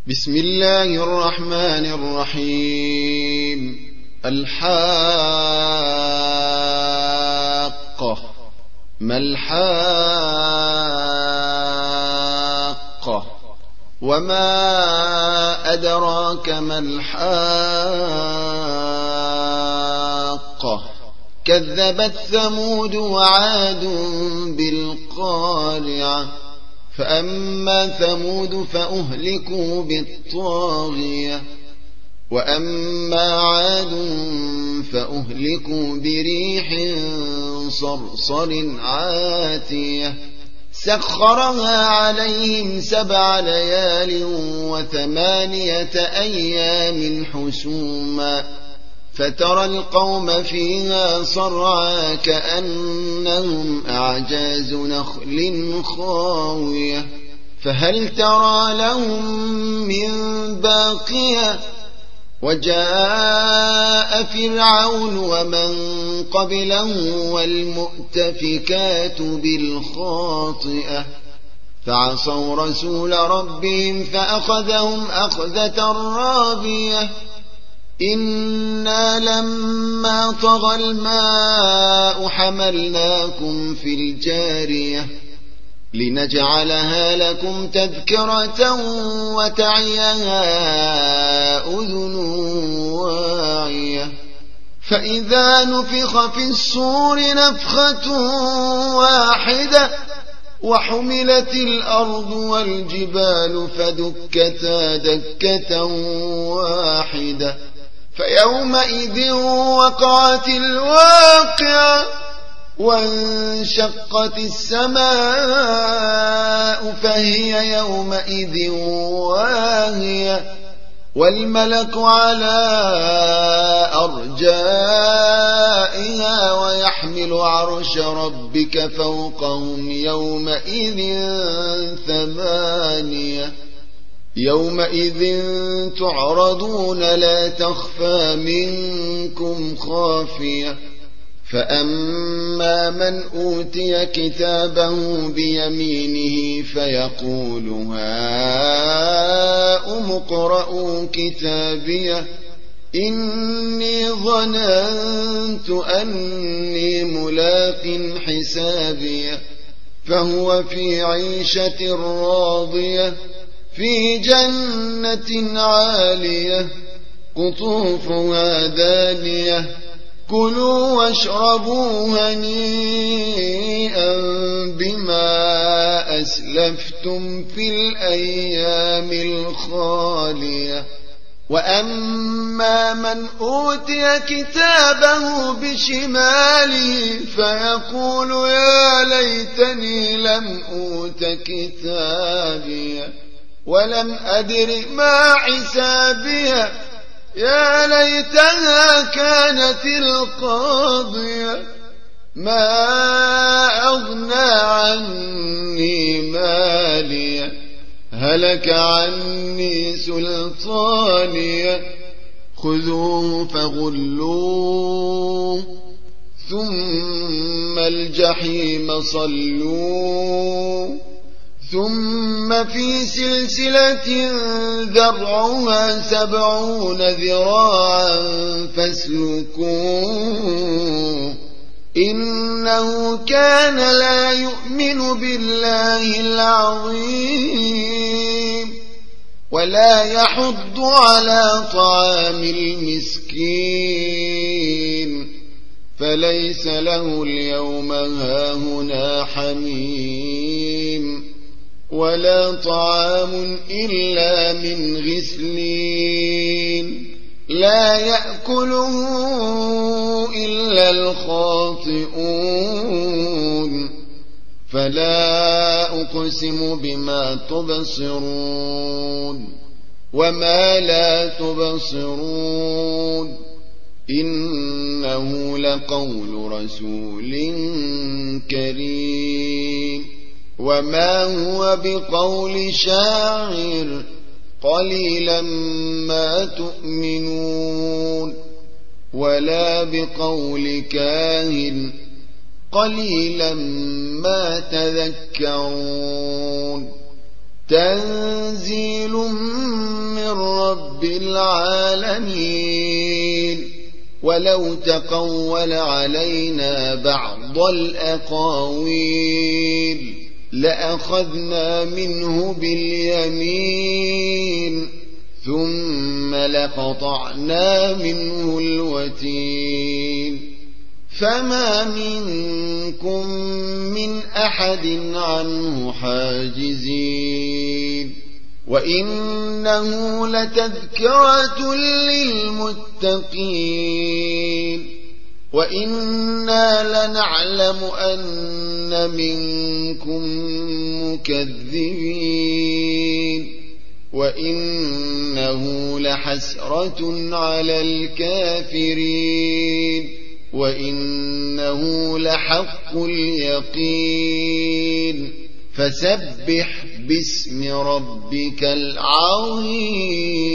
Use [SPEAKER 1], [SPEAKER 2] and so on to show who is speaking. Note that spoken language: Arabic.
[SPEAKER 1] بسم الله الرحمن الرحيم. الحاقة. ما الحاقة؟ وما أدراك ما الحاقة؟ كذبت ثمود وعاد بالقارعة. فأما ثمود فأهلكوا بالطاغية، وأما عاد فأهلكوا بريح صرصر عاتية سخرها عليهم 7 ليال و8 أيام حسوما، فترى القوم فيها صرعى كأنهم أعجاز نخل خاوية، فهل ترى لهم من باقية؟ وجاء فرعون ومن قبله والمؤتفكات بالخاطئة فعصوا رسول ربهم فأخذهم أخذة رابية. إنا لما طغى الماء حملناكم في الجارية لنجعلها لكم تذكرة وتعيها أذن واعية. فإذا نفخ في الصور نفخة واحدة وحملت الأرض والجبال فدكتا دكة واحدة فيومئذ وقعت الواقعة وانشقت السماء فهي يومئذ واهية والملك على أرجائها ويحمل عرش ربك فوقهم يومئذ 8. يومئذ تعرضون لا تخفى منكم خافية. فأما من أوتي كتابه بيمينه فيقول هاؤم اقرءوا كتابيه إني ظننت أني ملاق حسابيه فهو في عيشة راضية في جنة عالية قطوفها دانية كلوا واشربوا هنيئا بما أسلفتم في الأيام الخالية. وأما من أوتي كتابه بشماله فيقول يا ليتني لم أوت كتابيه ولم أدر ما حسابيه يا ليتها كانت القاضية ما أغنى عني ماليه هلك عني سلطانيه خذوه فغلوه ثم الجحيم صلوه ثم في سلسلة ذرعها 70 ذراعا فاسلكوه إنه كان لا يؤمن بالله العظيم ولا يحض على طعام المسكين فليس له اليوم هاهنا حميم ولا طعام إلا من غسلين لا يأكله إلا الخاطئون. فلا أقسم بما تبصرون وما لا تبصرون إنه لقول رسول كريم وما هو بقول شاعر قليلا ما تؤمنون ولا بقول كاهن قليلا ما تذكرون. تنزيل رب العالمين ولو تقول علينا بعض الأقاويل لأخذنا منه باليمين ثم لقطعنا منه الوتين فما منكم من أحد عنه حاجزين وإنه لتذكرة للمتقين وإنا لنعلم أن منكم مكذبين وإنه لحسرة على الكافرين وإنه لحق اليقين فسبح باسم ربك العظيم